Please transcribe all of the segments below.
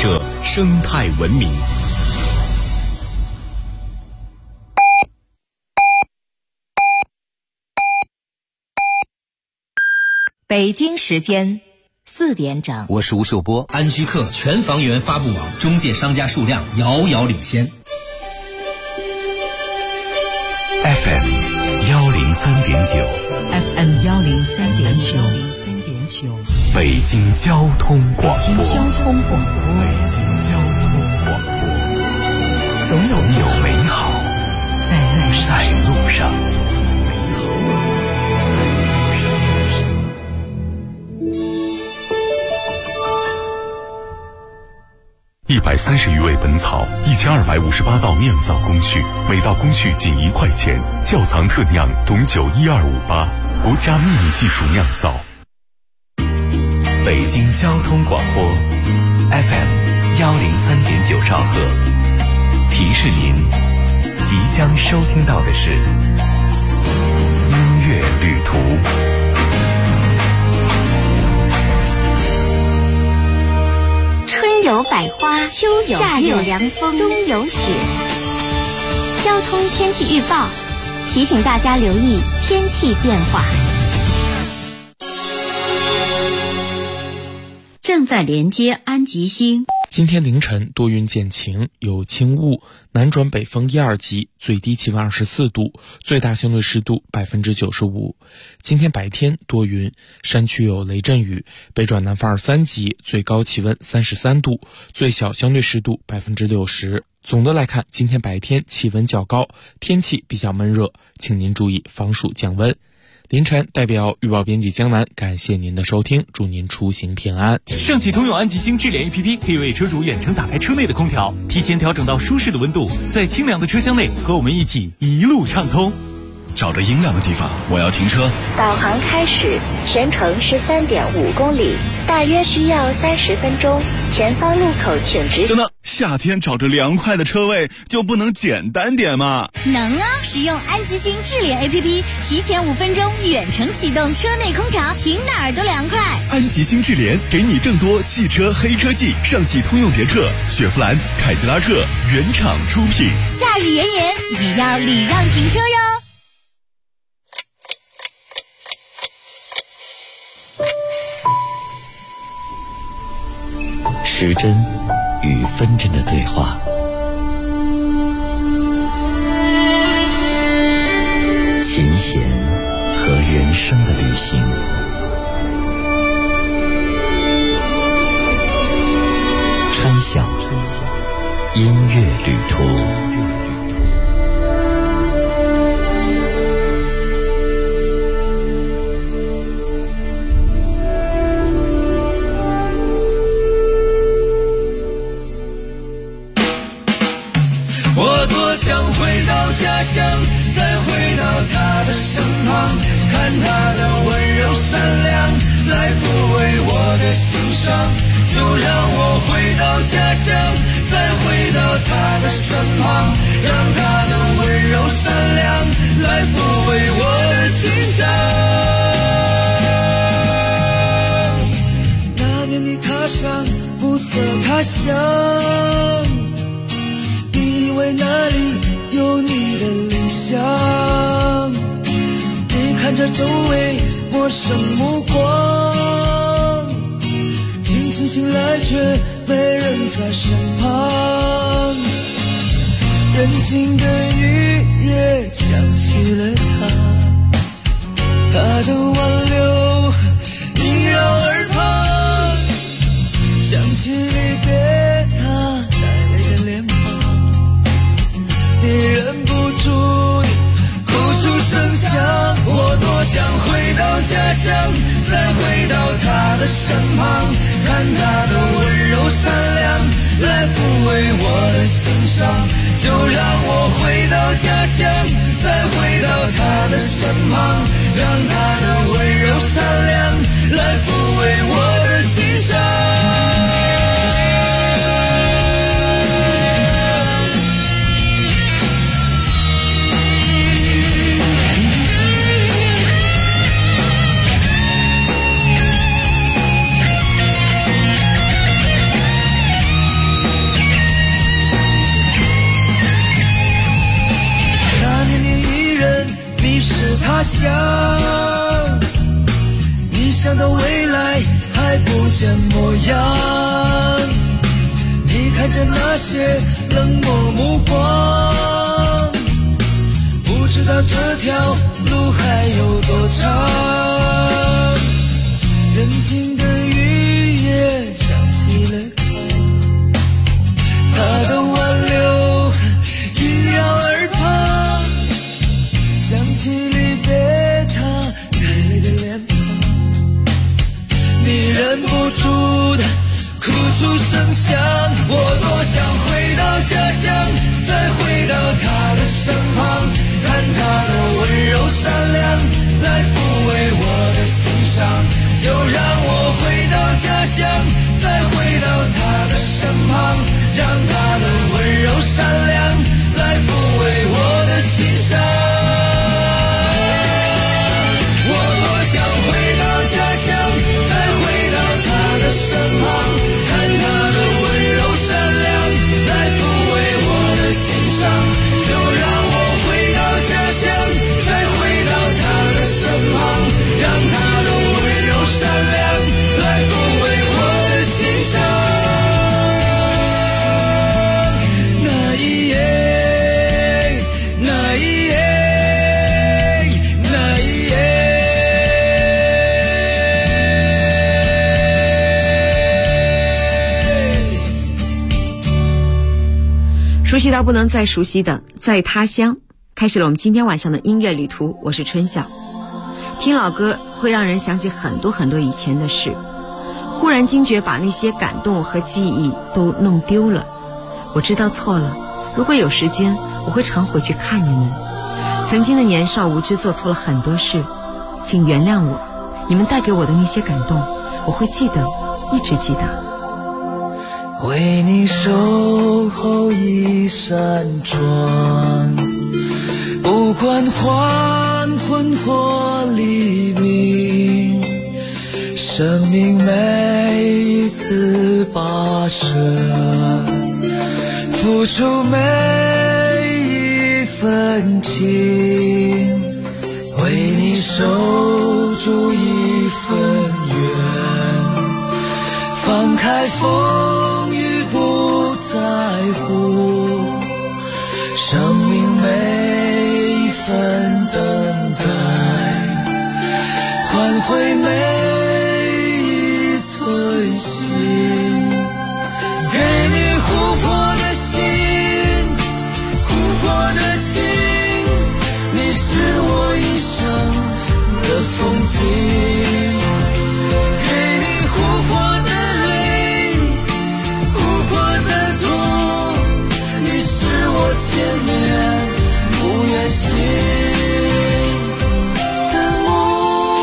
摄生态文明。 北京时间4点整， 我是吴秀波。 安居客全房源发布网，中介商家数量遥遥领先。 FM 103.9 FM 103.9， 北京交通广播。 北京交通广播，总有美好在路上。 130余味本草，1258道酿造工序，每道工序仅1块钱。窖藏特酿董酒12588，国家秘密技术酿造。 北京交通广播 FM 103.9兆赫，提示您即将收听到的是音乐旅途。 春有百花，秋有夏有凉风，冬有雪。交通天气预报提醒大家留意天气变化。 正在连接安吉星。 今天凌晨多云见晴，有轻雾，南转北风1、2级，最低气温24度，最大相对湿度95%。今天白天多云，山区有雷阵雨，北转南风2、3级，最高气温33度，最小相对湿度60%。总的来看，今天白天气温较高，天气比较闷热，请您注意防暑降温。凌晨代表预报编辑江南感谢您的收听，祝您出行平安。 上汽通用安吉星智联 APP 可以为车主远程打开车内的空调，提前调整到舒适的温度，在清凉的车厢内和我们一起一路畅通。 找着阴凉的地方，我要停车。 导航开始，全程13.5公里，大约需要30分钟。前方路口请直行。 等等，夏天找着凉快的车位就不能简单点吗？ 能啊！使用安吉星智联 APP， 提前5分钟远程启动车内空调，停哪儿都凉快。 安吉星智联给你更多汽车黑科技，上汽通用别克、雪佛兰、凯迪拉克原厂出品。 夏日炎炎也要礼让停车哟。 时针与分针的对话，琴弦和人生的旅行，春晓音乐旅途。 想回到家乡，再回到他的身旁，看他的温柔善良，来抚慰我的心伤。就让我回到家乡，再回到他的身旁，让他的温柔善良，来抚慰我的心伤。那年你踏上暮色他乡，你以为那里有你的理想，你看着周围陌生目光，清晨醒来却没人在身旁，人静的雨也想起了他的挽留萦绕耳旁，想起离别他带泪的脸庞，你忍不住哭出声响。我多想回到家乡，再回到他的身旁，看他的温柔善良，来抚慰我的心伤。就让我回到家乡，再回到他的身旁，让他的温柔善良，来抚慰我的心伤。 乡，你想到未来还不见模样，你看着那些冷漠目光，不知道这条路还有多长。人静的雨也想起了他的挽留萦绕耳旁，想起离别他开泪的脸庞，你忍不住的哭出声响。我多想回到家乡，再回到他的身旁，看他的温柔善良来抚慰我的心伤。就让我回到家乡，再回到他的身旁，让他的温柔善良来抚慰我的心伤。我多想回到家乡，再回到他的身旁，看他的温柔善良来抚慰我的心伤。就让我回到家乡，再回到他的身旁，让他的温柔善良来抚慰我的心伤。那一夜，那一夜，那一夜。 熟悉到不能再熟悉的在他乡，开始了我们今天晚上的音乐旅途。我是春晓。听老歌会让人想起很多很多以前的事，忽然惊觉把那些感动和记忆都弄丢了。我知道错了，如果有时间我会常回去看你们。曾经的年少无知做错了很多事，请原谅我，你们带给我的那些感动我会记得，一直记得。 为你守候一扇窗，不管黄昏或黎明，生命每一次跋涉，付出每一份情，为你守住一份缘，放开风雨不在乎，生命每一份等待，换回每一寸心，给你琥珀的心，琥珀的情，你是我一生的风景，给你琥珀的泪，琥珀的痛，你是我千年不愿醒的梦。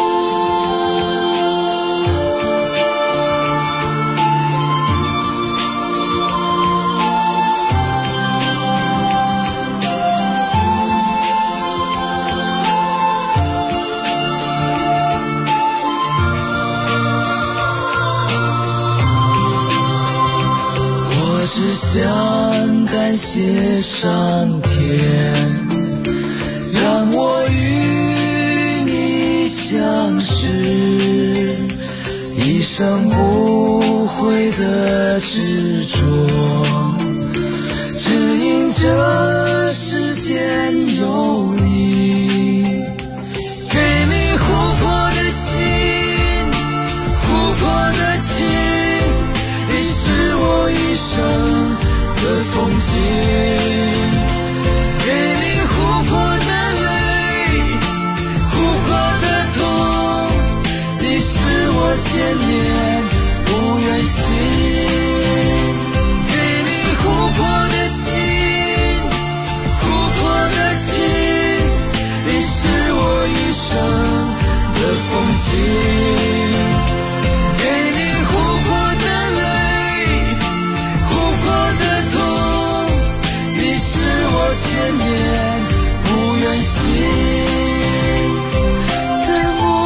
我只想感谢上天，让我与你相识，一生不悔的执着，只因这世间有你，给你琥珀的心，琥珀的情，你是我一生的风景，给你琥珀的泪，琥珀的痛，你是我千年不愿醒，给你琥珀的心，琥珀的情，你是我一生的风景，给你琥珀的泪，琥珀的痛，你是我千年不愿醒的梦。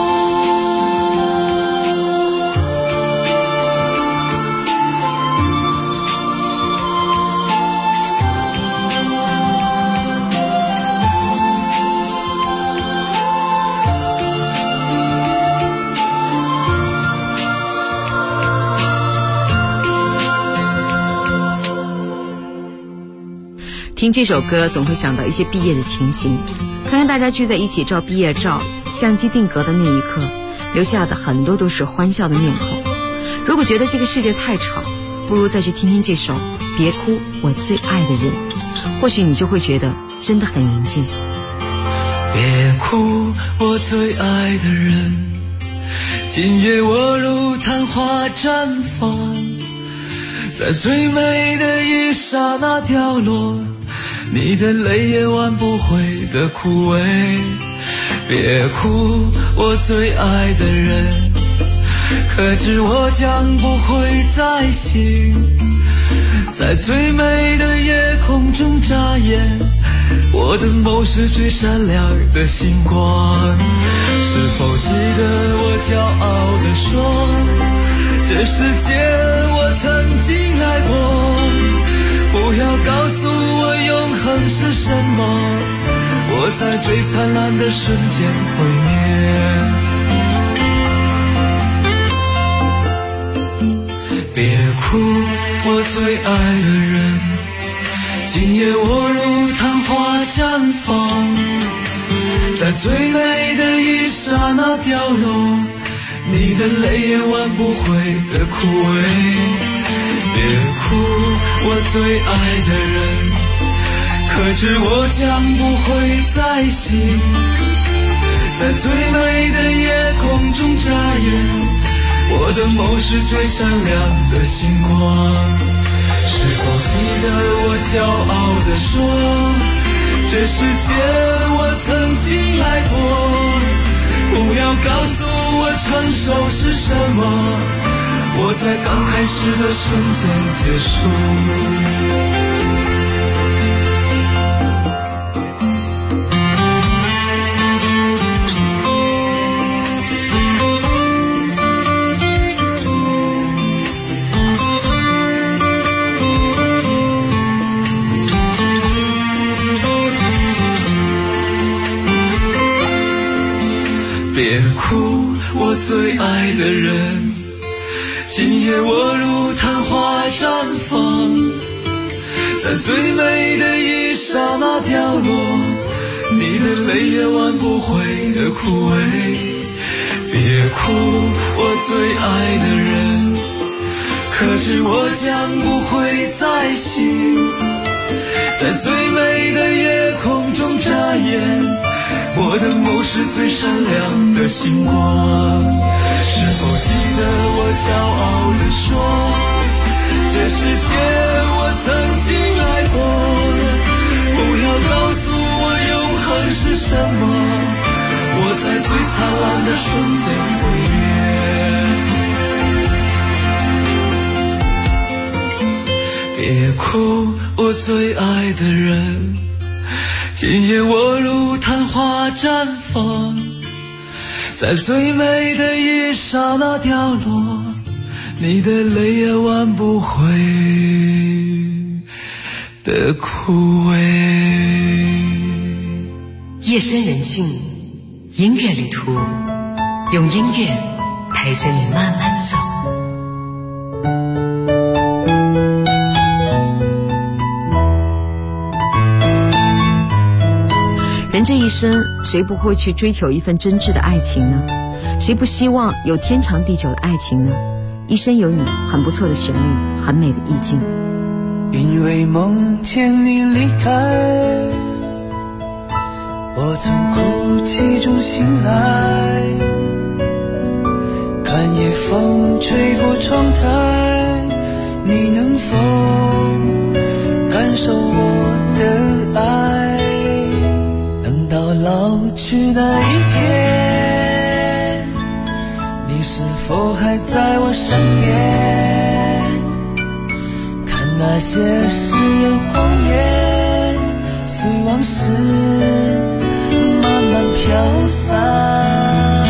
听这首歌总会想到一些毕业的情形，看看大家聚在一起照毕业照，相机定格的那一刻，留下的很多都是欢笑的面孔。如果觉得这个世界太吵，不如再去听听这首《别哭，我最爱的人》，或许你就会觉得真的很宁静。 别哭，我最爱的人，今夜我如昙花绽放，在最美的一刹那掉落，你的泪也挽不回的枯萎。别哭，我最爱的人，可知我将不会再醒，在最美的夜空中眨眼，我的梦是最闪亮的星光。是否记得我骄傲地说，这世界我曾经来过，不要告诉我永恒是什么，我在最灿烂的瞬间毁灭。别哭，我最爱的人，今夜我如昙花绽放，在最美的一刹那掉落，你的泪也挽不回的枯萎。别哭，我最爱的人，可知我将不会再醒，在最美的夜空中眨眼，我的梦是最闪亮的星光。是否记得我骄傲地说，这世界我曾经来过，不要告诉我成熟是什么，我在刚开始的瞬间结束。别哭，我最爱的人，今夜我如昙花绽放，在最美的一刹那掉落，你的泪也挽不回的枯萎。别哭，我最爱的人，可知我将不会再醒，在最美的夜空中眨眼，我的梦是最闪亮的星光。是否记得我骄傲地说，这世界我曾经来过，不要告诉我永恒是什么，我在最灿烂的瞬间毁灭。别哭，我最爱的人，今夜我如昙花绽放，在最美的一刹那掉落，你的泪也挽不回的枯萎。 夜深人静，音乐旅途，用音乐陪着你慢慢走。 人这一生，谁不会去追求一份真挚的爱情呢？谁不希望有天长地久的爱情呢？一生有你，很不错的旋律，很美的意境。 因为梦见你离开，我从哭泣中醒来，看夜风吹过窗台，你能否感受我的爱？到老去那一天，你是否还在我身边？看那些誓言谎言，随往事慢慢飘散。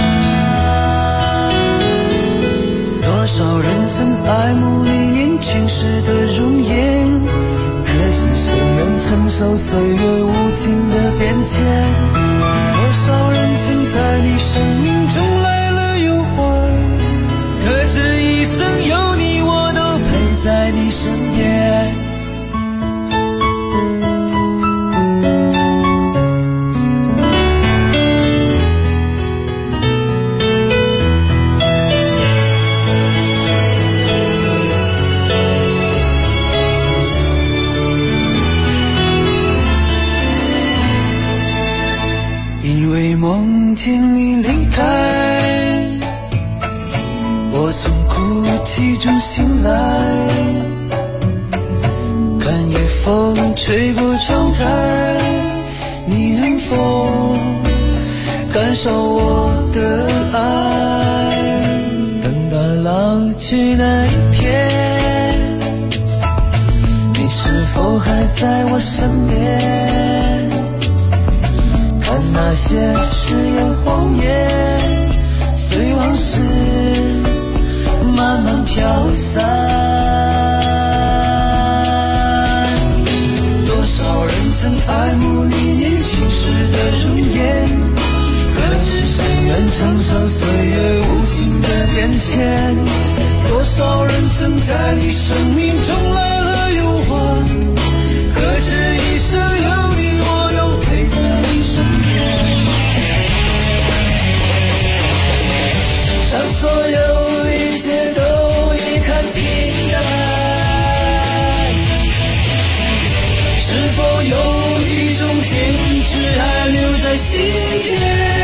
多少人曾爱慕你年轻时的容颜，可是谁能承受岁月无情的变迁？多少人曾在你生命中来了又还，可这一生有你，我都陪在你身边。 听见你离开，我从哭泣中醒来，看夜风吹过窗台，你能否感受我的爱？等到老去那一天，你是否还在我身边？看那些誓言谎言，随往事慢慢飘散。多少人曾爱慕你年轻时的容颜，可知谁能承受岁月无情的变迁？多少人曾在你生命中来了又还，可知一生有你我都陪在你身边。当所有一切都一看平淡，是否有一种坚持还留在心间？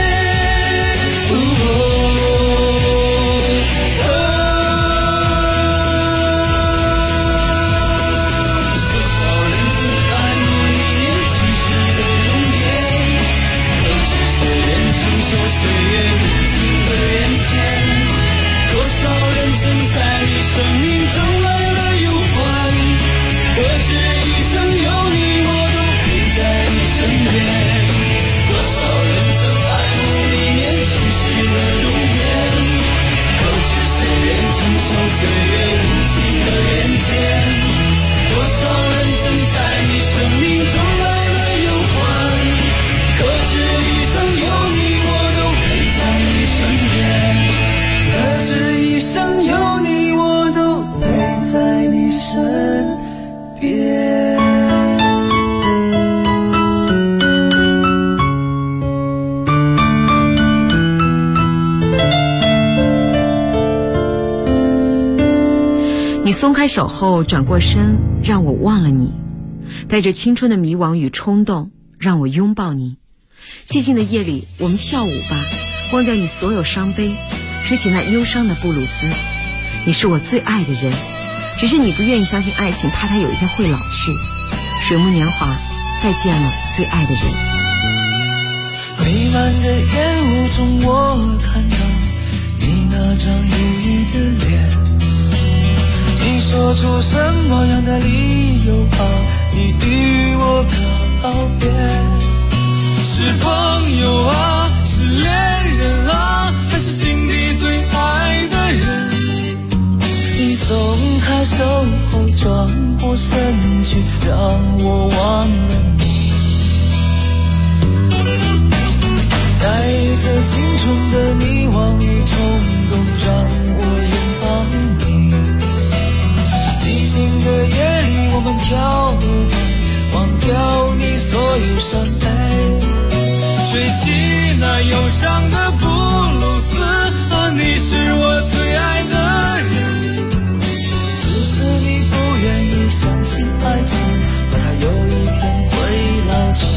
生命中来了又还，可知一生有你我都陪在你身边。多少人曾爱慕你年轻时的容颜，可知谁愿承受岁月无情的变迁？多少人曾在你生命中来了又还，可知一生有你我都陪在你身边。可知一生有你我都陪在你身边。 你松开手后转过身，让我忘了你，带着青春的迷惘与冲动，让我拥抱你。寂静的夜里，我们跳舞吧，忘掉你所有伤悲，吹起那忧伤的布鲁斯。你是我最爱的人，只是你不愿意相信爱情，怕它有一天会老去。水木年华，再见了最爱的人。 弥漫的烟雾中，我看到你那张忧郁的脸。你说出什么样的理由啊？你与我告别，是朋友啊，是恋人啊，还是心底最爱的人？你松开手后转过身去，让我忘了你。带着青春的迷惘与冲动，让我拥抱你。寂静的夜里，我们跳舞吧，忘掉你所有伤悲，吹起那忧伤的布鲁斯啊，你是我最爱的人。只是你不愿意相信爱情，怕它有一天会老去。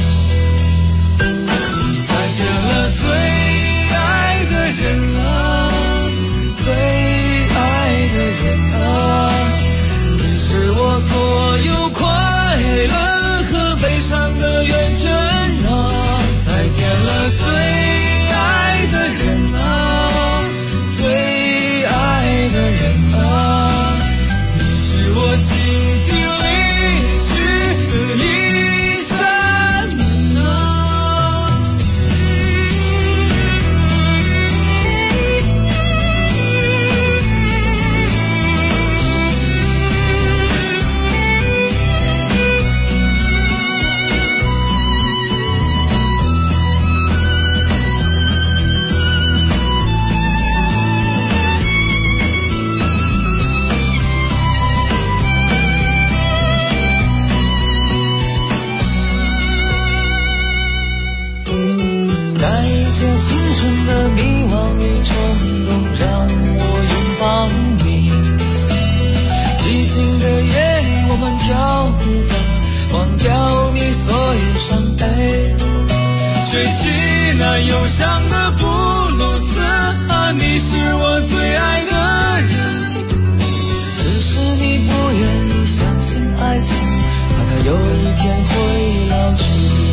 再见了最爱的人啊，最爱的人啊，你是我所有快乐和悲伤的源泉啊。再见了最爱的人啊，最爱的人啊，你是我静静离去的一扇门啊。青春的迷惘与冲动，让我拥抱你。寂静的夜里，我们跳舞吧，忘掉你所有伤悲，吹起那在忧伤的布鲁斯啊，你是我最爱的人。只是你不愿意相信爱情，怕它有一天会老去。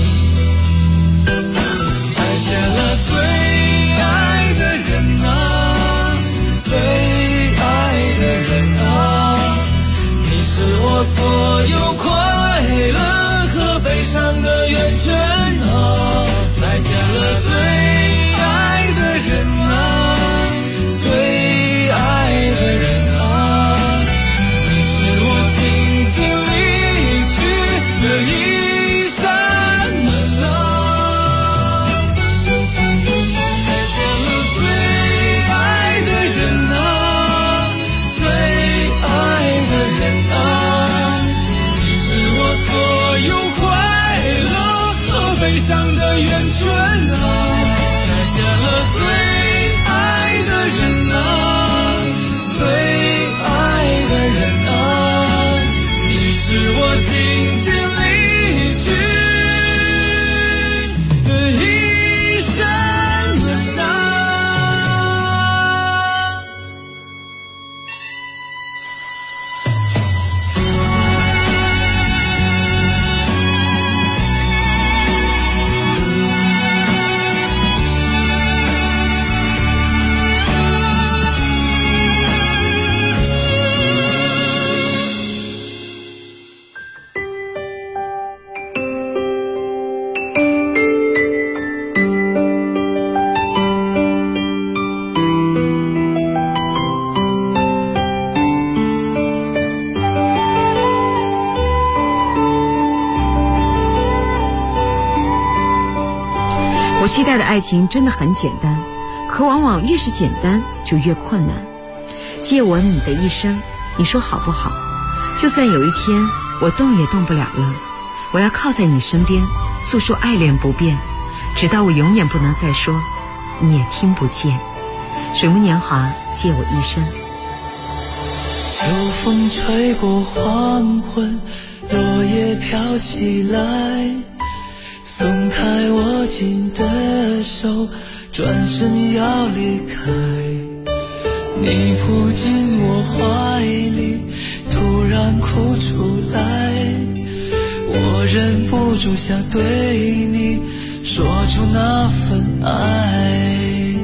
再见了最爱的人啊，最爱的人啊，你是我所有快乐和悲伤的源泉啊。再见了最爱的人啊，最爱的人啊，你是我静静离去的一扇门啊。再见了最爱的人啊，最爱的人啊，你是我所有快乐和悲伤的源泉啊。再见了最爱的人啊，最爱的人啊，你是我静静离去的一扇门啊。 我期待的爱情真的很简单，可往往越是简单就越困难。借我你的一生，你说好不好？就算有一天我动也动不了了，我要靠在你身边，诉说爱恋不变，直到我永远不能再说，你也听不见。水木年华，借我一生。 秋风吹过黄昏，落叶飘起来，松开握紧的手，转身要离开。你扑进我怀里，突然哭出来，我忍不住想对你说出那份爱。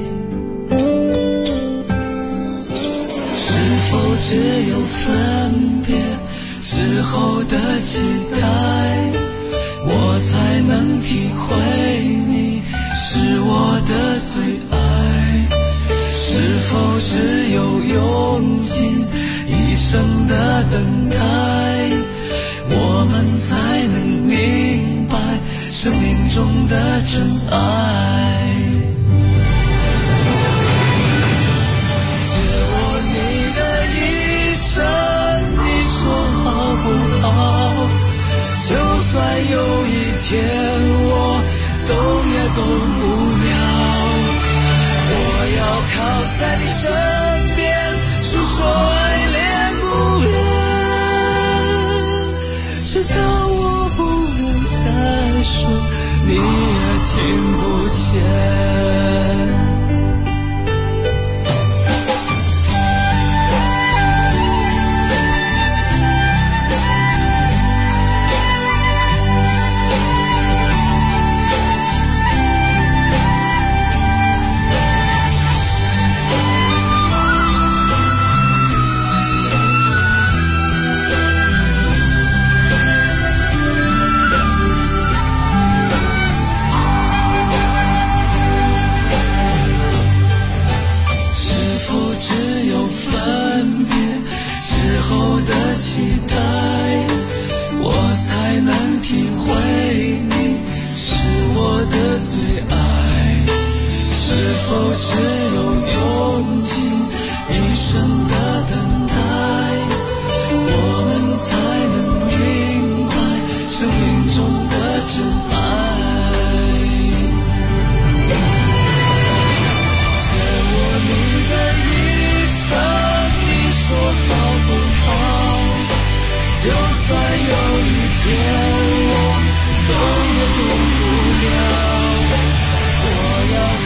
是否只有分别之后的期待，我才能体会你是我的最爱？是否只有用尽一生的等待，我们才能明白生命中的真爱？借我你的一生，你说好不好？就算有一天我动也动不了，我要靠在你身边，诉说爱恋不变，直到我不能再说，你也听不见。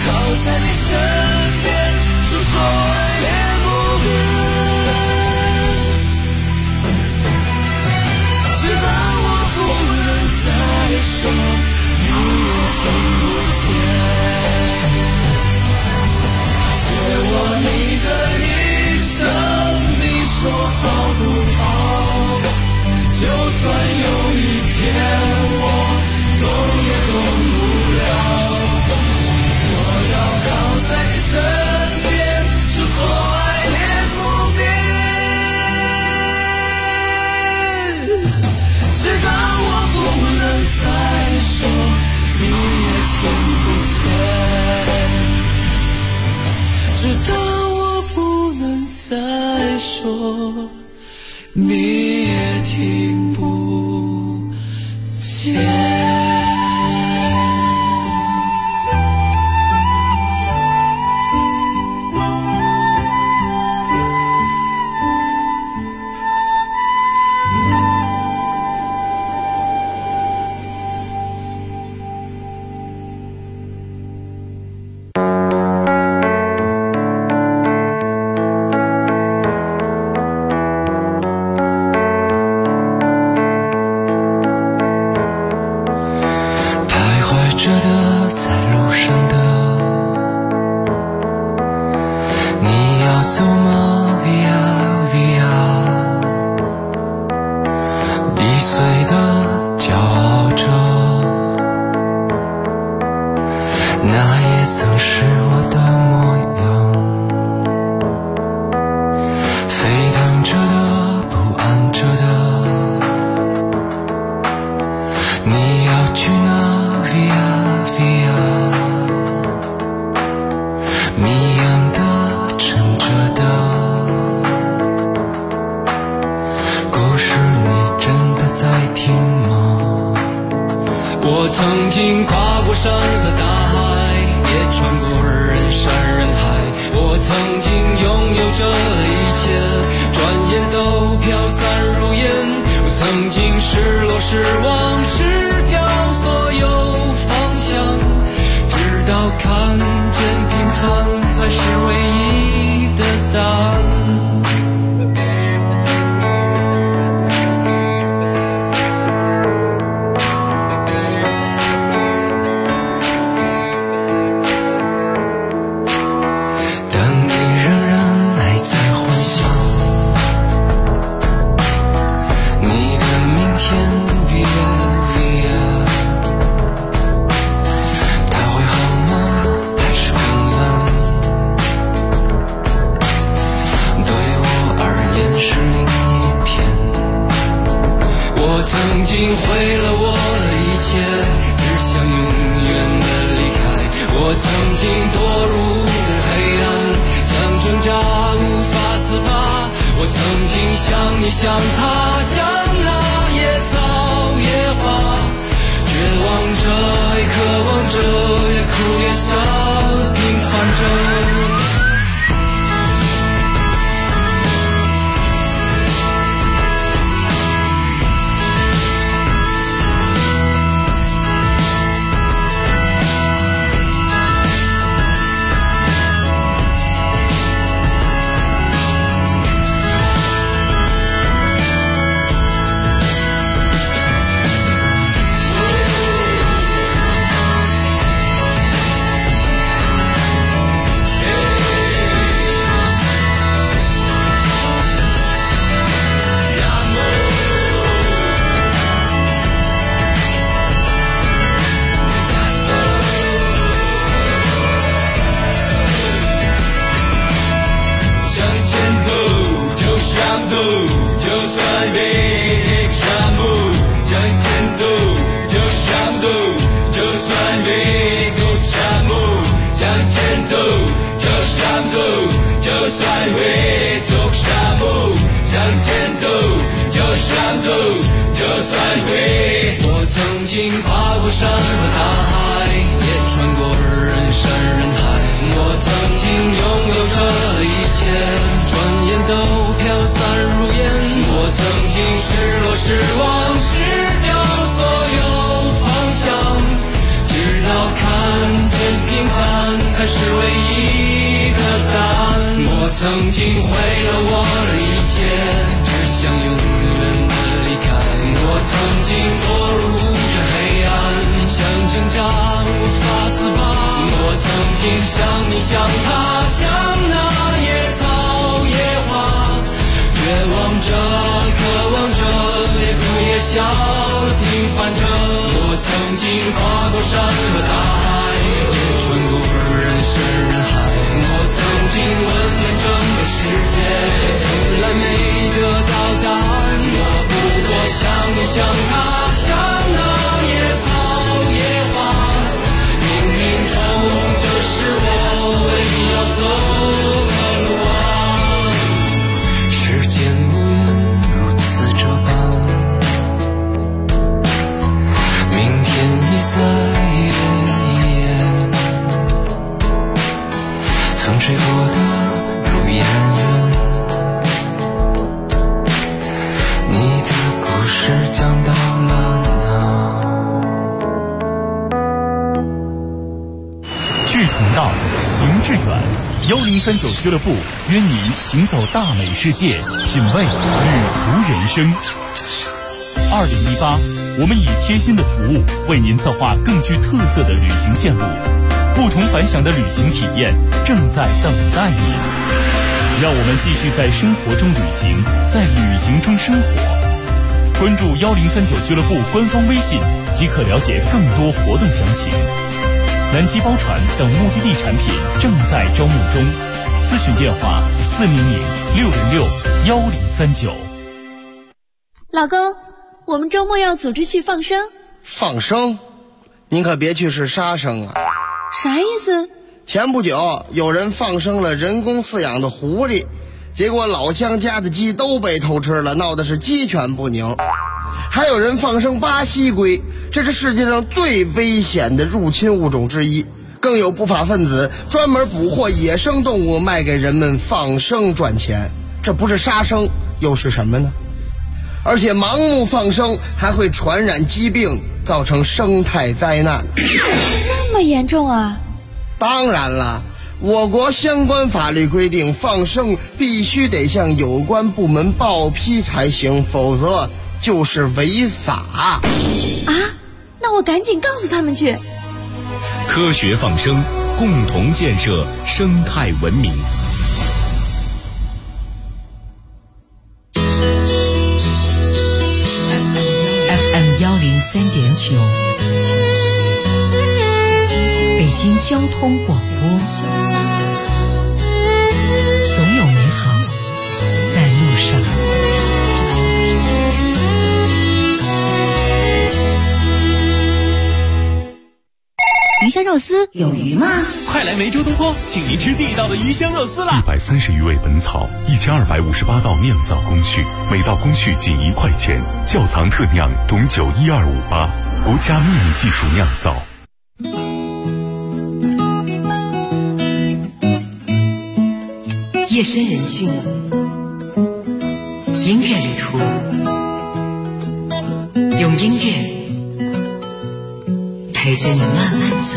靠在你身边，诉说爱恋不变。直到我不能再说，你也听不见。借我你的一生，你说好不好？就算有一天我动也动不了，我要靠在你身边，诉说爱恋不变。直到我不能再说，你也听不见。直到我不能再说，你也听不见。看见平凡。 才是唯一的答案。我曾经毁了我的一切，只想永远的离开。我曾经堕入这黑暗，想挣扎无法自拔。我曾经像你像他像那野草野花，绝望着渴望着也哭也笑平凡着。我曾经跨过山和大海，也穿过人山人海。我曾经问遍整个世界，从来没得到答案。我不过像你像他像那野草野花，冥冥中这是我唯一要走的路啊。时间无言如此这般，明天已在眼前，风吹过的如烟云，你的故事讲到了哪？ 志同道，行致远。1039俱乐部约你行走大美世界，品味旅途人生。2018，我们以贴心的服务为您策划更具特色的旅行线路，不同凡响的旅行体验正在等待你。让我们继续在生活中旅行，在旅行中生活。关注1039俱乐部官方微信，即可了解更多活动详情。南极包船等目的地产品正在招募中，咨询电话400-606-1039。 老公，我们周末要组织去放生。 放生？您可别去是杀生啊！ 啥意思？ 前不久有人放生了人工饲养的狐狸，结果老乡家的鸡都被偷吃了，闹的是鸡犬不宁。还有人放生巴西龟，这是世界上最危险的入侵物种之一。更有不法分子专门捕获野生动物卖给人们放生赚钱，这不是杀生又是什么呢？而且盲目放生还会传染疾病，造成生态灾难。 这么严重啊？ 当然了，我国相关法律规定，放生必须得向有关部门报批才行，否则就是违法。 啊？那我赶紧告诉他们去。 科学放生，共同建设生态文明。 FM 103.9，北京交通广播。总有美好在路上。 鱼香肉丝有鱼吗？ 快来梅州东坡，请您吃地道的鱼香肉丝啦 ！130余味本草，1258道酿造工序，每道工序仅1块钱，窖藏特酿董酒12588，国家秘密技术酿造。 夜深人静，音乐旅途，用音乐陪着你慢慢走。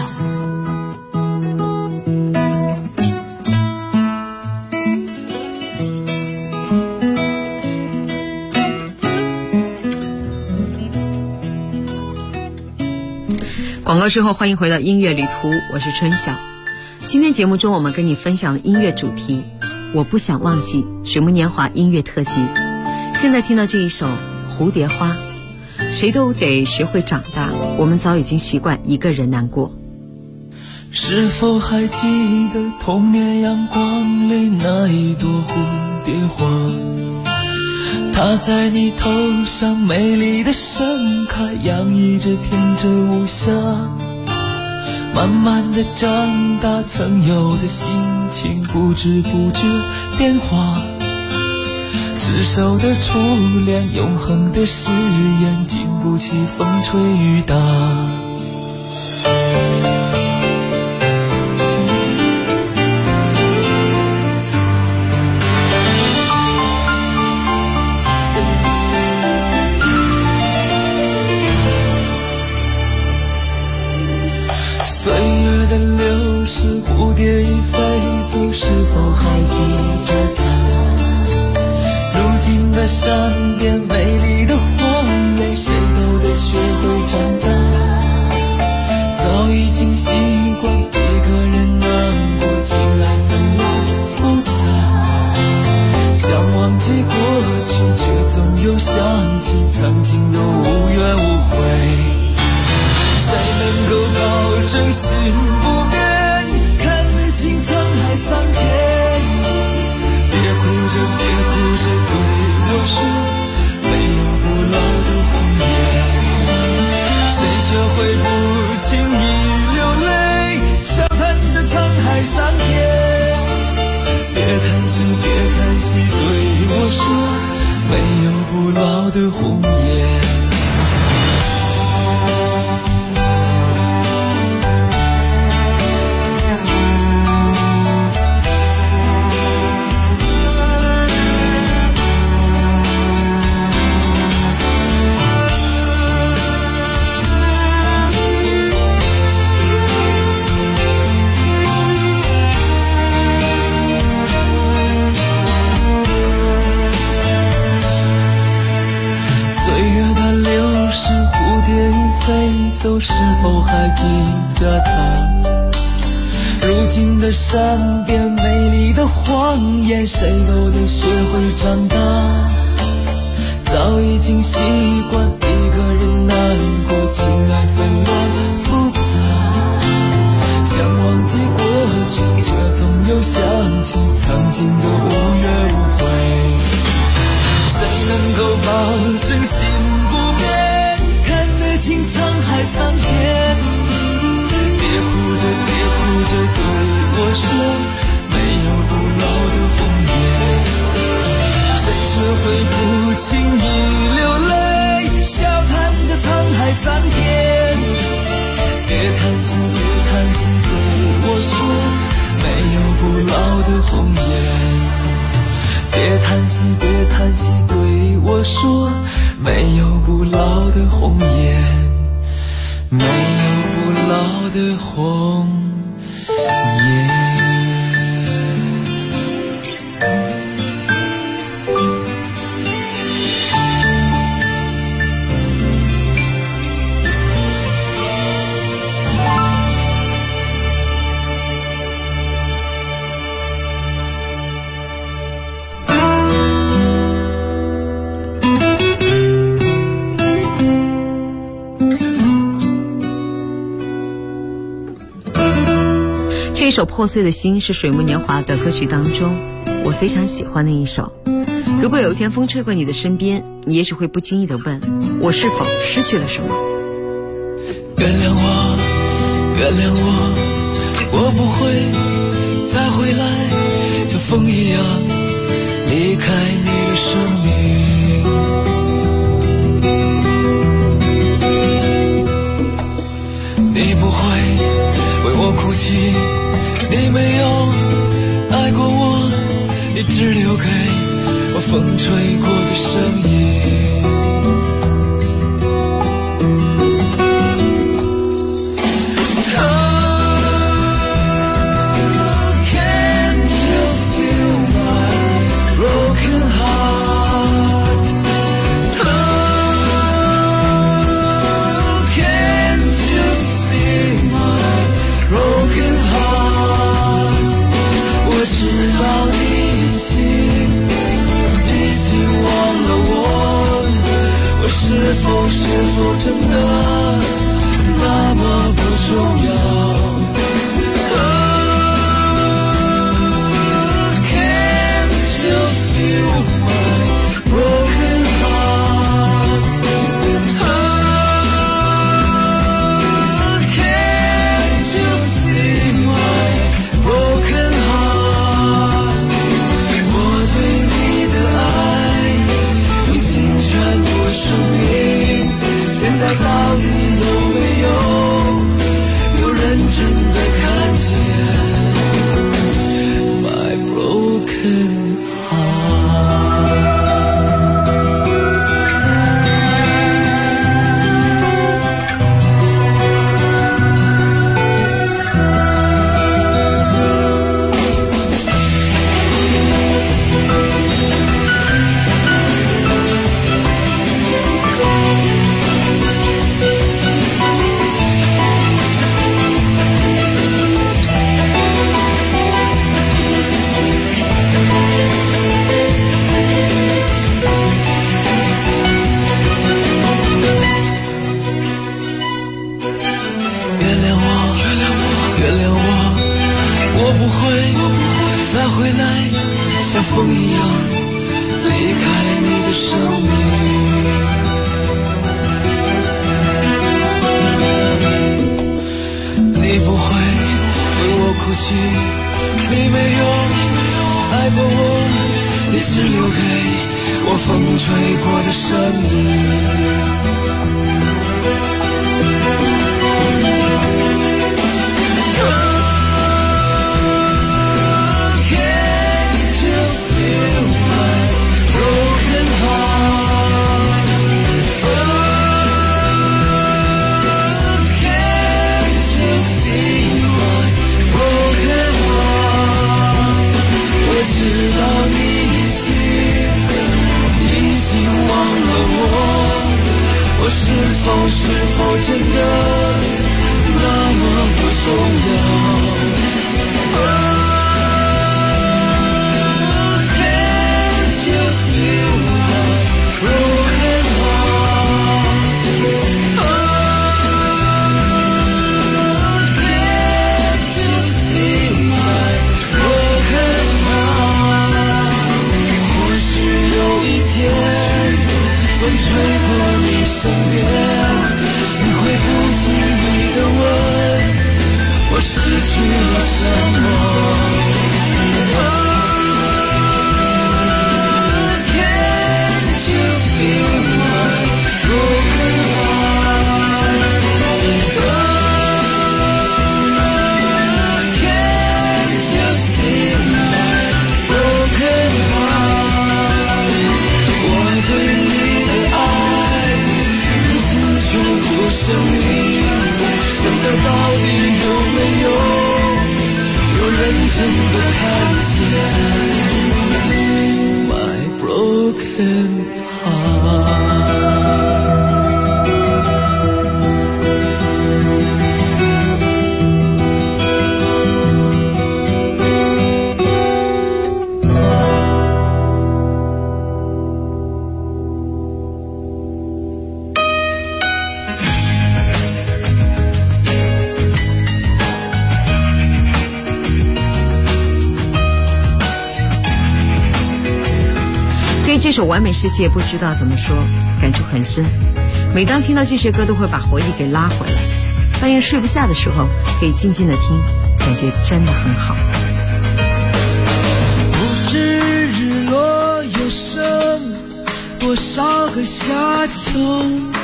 广告之后，欢迎回到音乐旅途，我是春晓。今天节目中我们跟你分享的音乐主题，我不想忘记水木年华音乐特辑。现在听到这一首《蝴蝶花》，谁都得学会长大，我们早已经习惯一个人难过。 是否还记得童年阳光里那一朵蝴蝶花？它在你头上美丽的盛开，洋溢着天真无瑕。慢慢的长大，曾有的心情不知不觉变化。执手的初恋，永恒的誓言，经不起风吹雨打。岁月的流逝，蝴蝶颜。走是否还记着他？如今的善变，美丽的谎言，谁都得学会长大。早已经习惯一个人难过，情爱纷乱复杂。想忘记过去，却总又想起曾经的无怨无悔。谁能够保证心不变？听沧海桑田，别哭着别哭着对我说，没有不老的红颜。谁学会不轻易流泪，笑谈着沧海桑田。别叹息别叹息对我说，没有不老的红颜。别叹息别叹息对我说，没有不老的红颜，没有不老的红颜。 这首破碎的心是水木年华的歌曲当中我非常喜欢的一首。如果有一天风吹过你的身边，你也许会不经意地问，我是否失去了什么？ 原谅我原谅我，我不会再回来，像风一样离开你的生命。你不会为我哭泣，你没有爱过我，你只留给我风吹过的声音。是否真的那么不重要？Can't you feel my broken heart? Can't you see my broken heart? 我对你的爱用尽全部生命，现在到底有没有认真的看见 My broken heart？ 像风一样离开你的生命。你不会为我哭泣，你没有爱过我，你只留给我风吹过的声音。是否真的那么不重要？Can't you feel my broken heart? Can't you see my broken heart? 或许有一天，风吹过你身边。会不经意地问我失去了什么？Can't you feel my broken heart? Can't you see my broken heart? 我对你的爱如此全部生命，现在到底有没有人真的看见 My broken heart？ 这首完美世界不知道怎么说，感触很深。每当听到这些歌，都会把回忆给拉回来。半夜睡不下的时候，可以静静的听，感觉真的很好。 不知日落又剩多少个夏秋，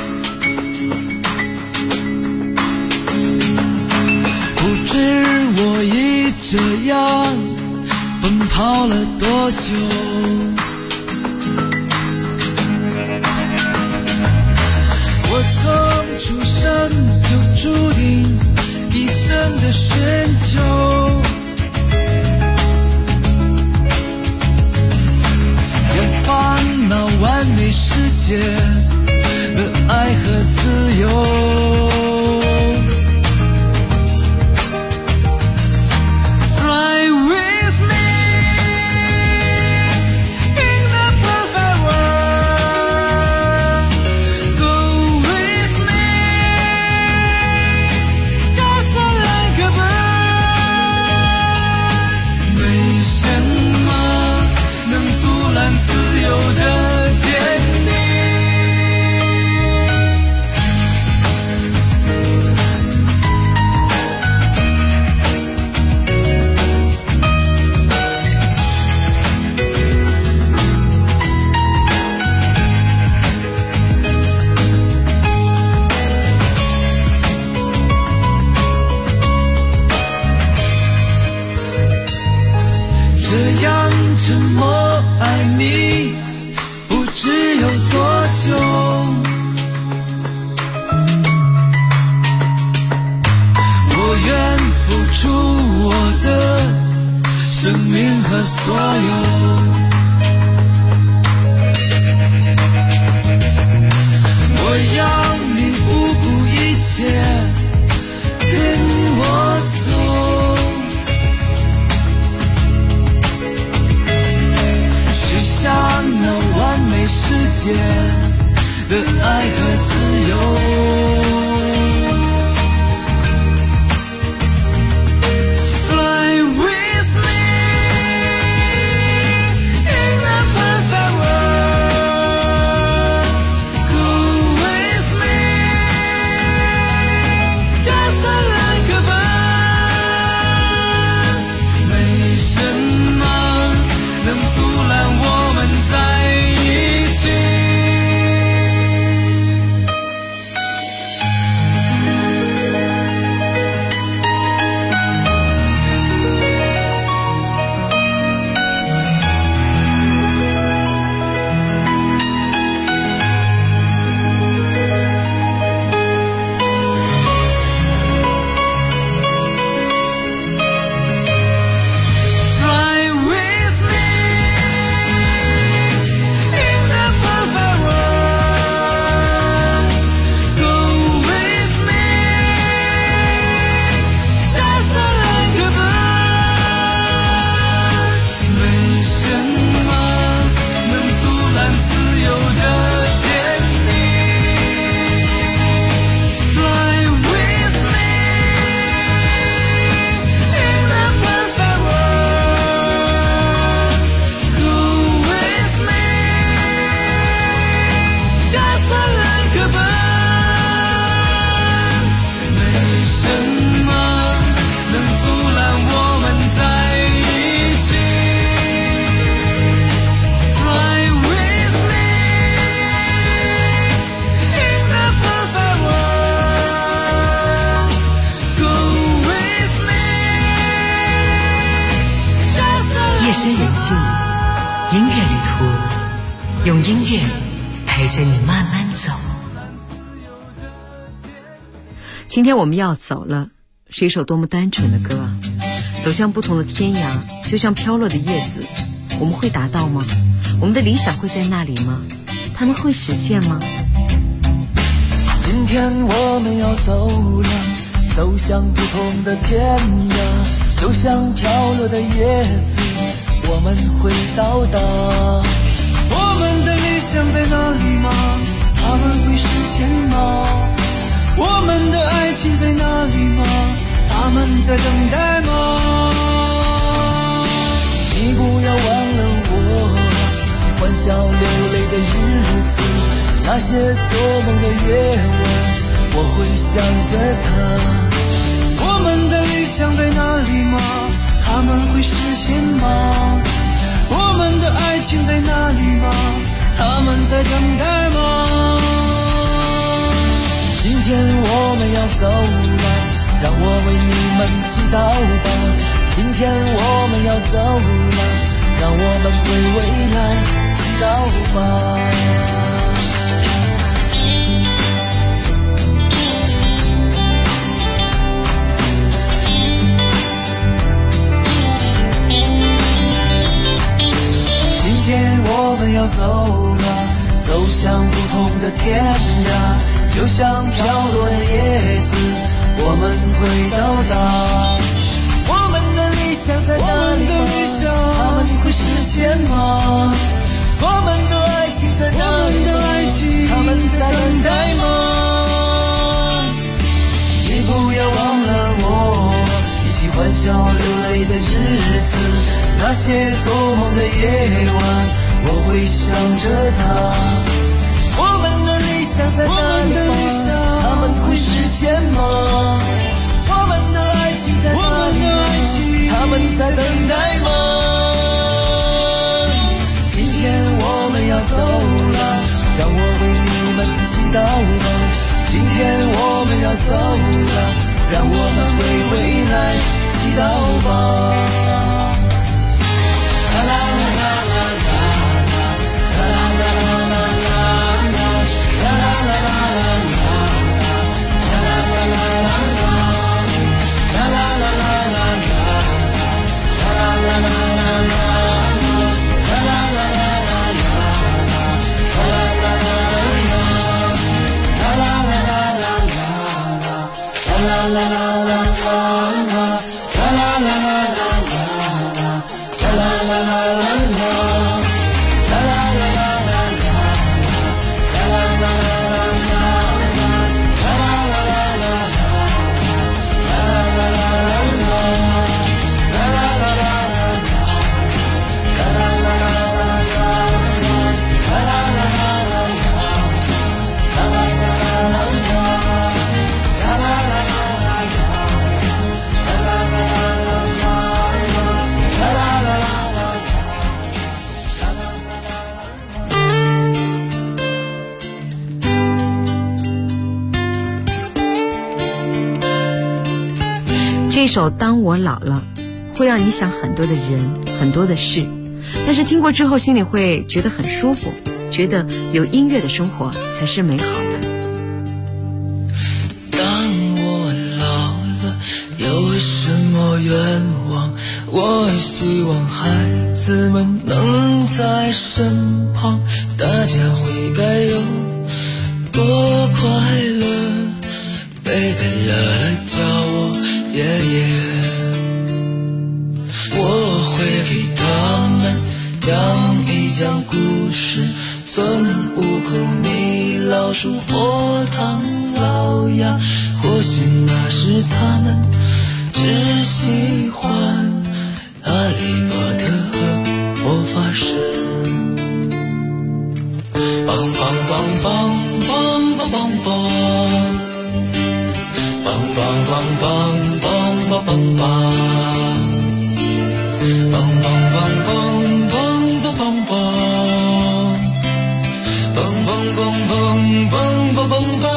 不知我已这样奔跑了多久。我从出生就注定一生的寻求，要烦恼完美世界的爱和自由。自由的坚定。 音乐旅途，用音乐陪着你慢慢走。 今天我们要走了，是一首多么单纯的歌啊！走向不同的天涯，就像飘落的叶子，我们会达到吗？我们的理想会在那里吗？它们会实现吗？ 今天我们要走了，走向不同的天涯，就像飘落的叶子，我们会到达。我们的理想在哪里吗？他们会实现吗？我们的爱情在哪里吗？他们在等待吗？你不要忘了我，一起欢笑流泪的日子，那些做梦的夜晚，我会想着他。我们的理想在哪里吗？他们会实现吗？我们的爱情在哪里吗？他们在等待吗？今天我们要走了，让我为你们祈祷吧。今天我们要走了，让我们为未来祈祷吧。今天我们要走了，走向不同的天涯。就像飘落的叶子，我们会到达。我们的理想在哪里吗？他们会实现吗？我们的爱情在哪里吗？他们在等待吗？你不要忘了我，一起欢笑流泪的日子，那些做梦的夜晚，我会想着他。我们的理想在哪里吗？他们会实现吗？我们的爱情在哪里吗？他们在等待吗？今天我们要走了，让我为你们祈祷吧。今天我们要走了，让我们为未来祈祷吧。啦啦啦啦啦啦啦啦啦啦这首《当我老了》会让你想很多的人，很多的事，但是听过之后心里会觉得很舒服，觉得有音乐的生活才是美好的。 当我老了，有什么愿望？我希望孩子们能在身旁，大家会该有多快乐。贝贝乐乐叫我爷爷，我会给他们讲一讲故事，孙悟空、米老鼠、火唐老鸭，或许那时他们只喜欢哈利波特和魔法师。梆梆梆梆梆梆梆梆，梆梆梆梆梆梆梆梆，梆梆梆梆梆梆梆梆，梆梆梆梆梆梆梆梆。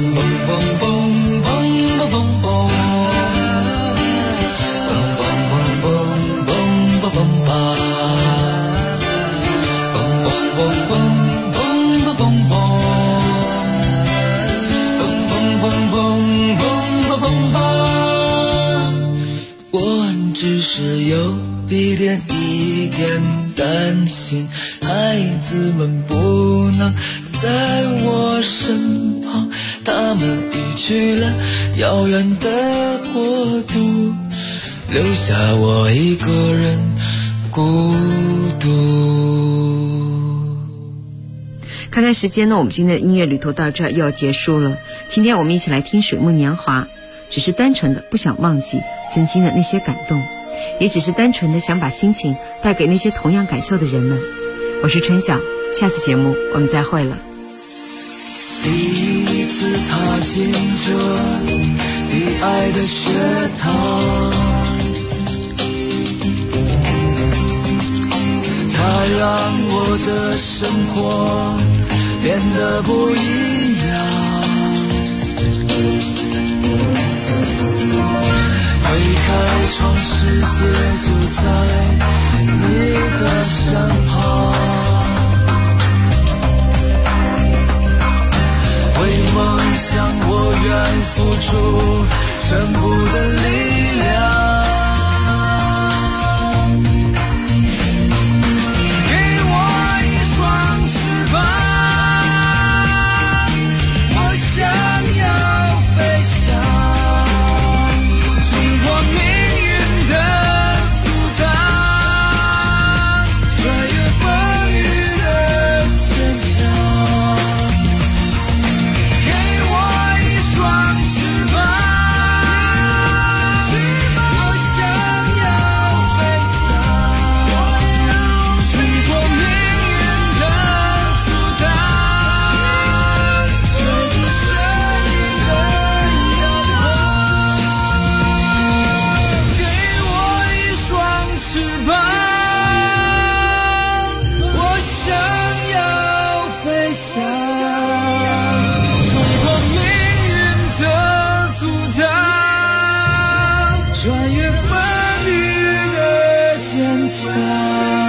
是有一点担心，孩子们不能在我身旁，他们已去了遥远的国度，留下我一个人孤独。 看看时间呢，我们今天的音乐旅途到这儿又要结束了。今天我们一起来听水木年华，只是单纯的不想忘记曾经的那些感动，也只是单纯的想把心情带给那些同样感受的人们。我是春晓，下次节目我们再会了。 第一次踏进这低矮的学堂，它让我的生活变得不一样。推开窗，世界就在你的身旁，为梦想我愿付出全部的力量。给我一双翅膀，我想要飞翔，穿越风雨的坚强。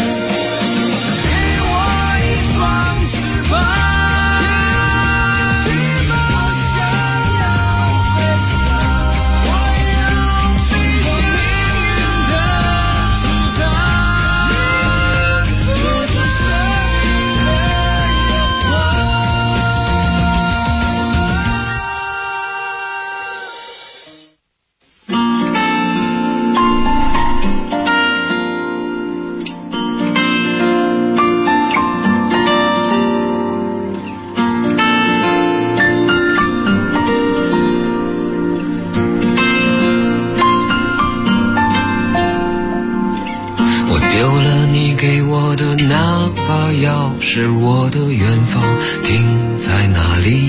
那把钥匙，我的远方停在哪里？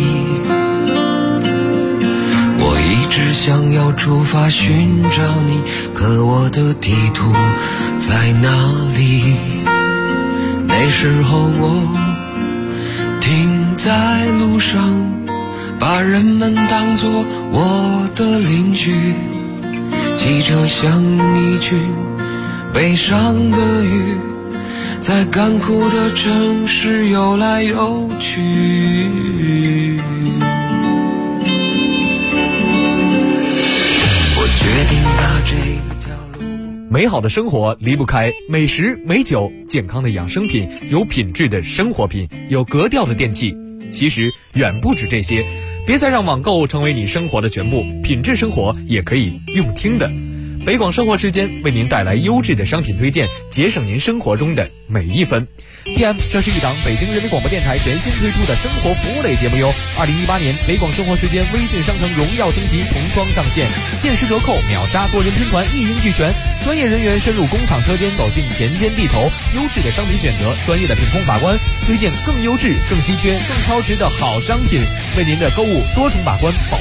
我一直想要出发寻找你，可我的地图在哪里？那时候我停在路上，把人们当作我的邻居，汽车像一群悲伤的鱼，在干枯的城市游来游去。我决定把这条路美好的生活离不开美食美酒，健康的养生品，有品质的生活品，有格调的电器。其实远不止这些，别再让网购成为你生活的全部，品质生活也可以用听的。北广生活时间为您带来优质的商品推荐，节省您生活中的每一分。PM， 这是一档北京人民广播电台全新推出的生活服务类节目哟。2018年北广生活时间微信商城荣耀升级重装上线，限时折扣，秒杀多人拼团，一应俱全。专业人员深入工厂车间，走进田间地头，优质的商品选择，专业的品控把关，推荐更优质、更稀缺、更超值的好商品，为您的购物多重把关。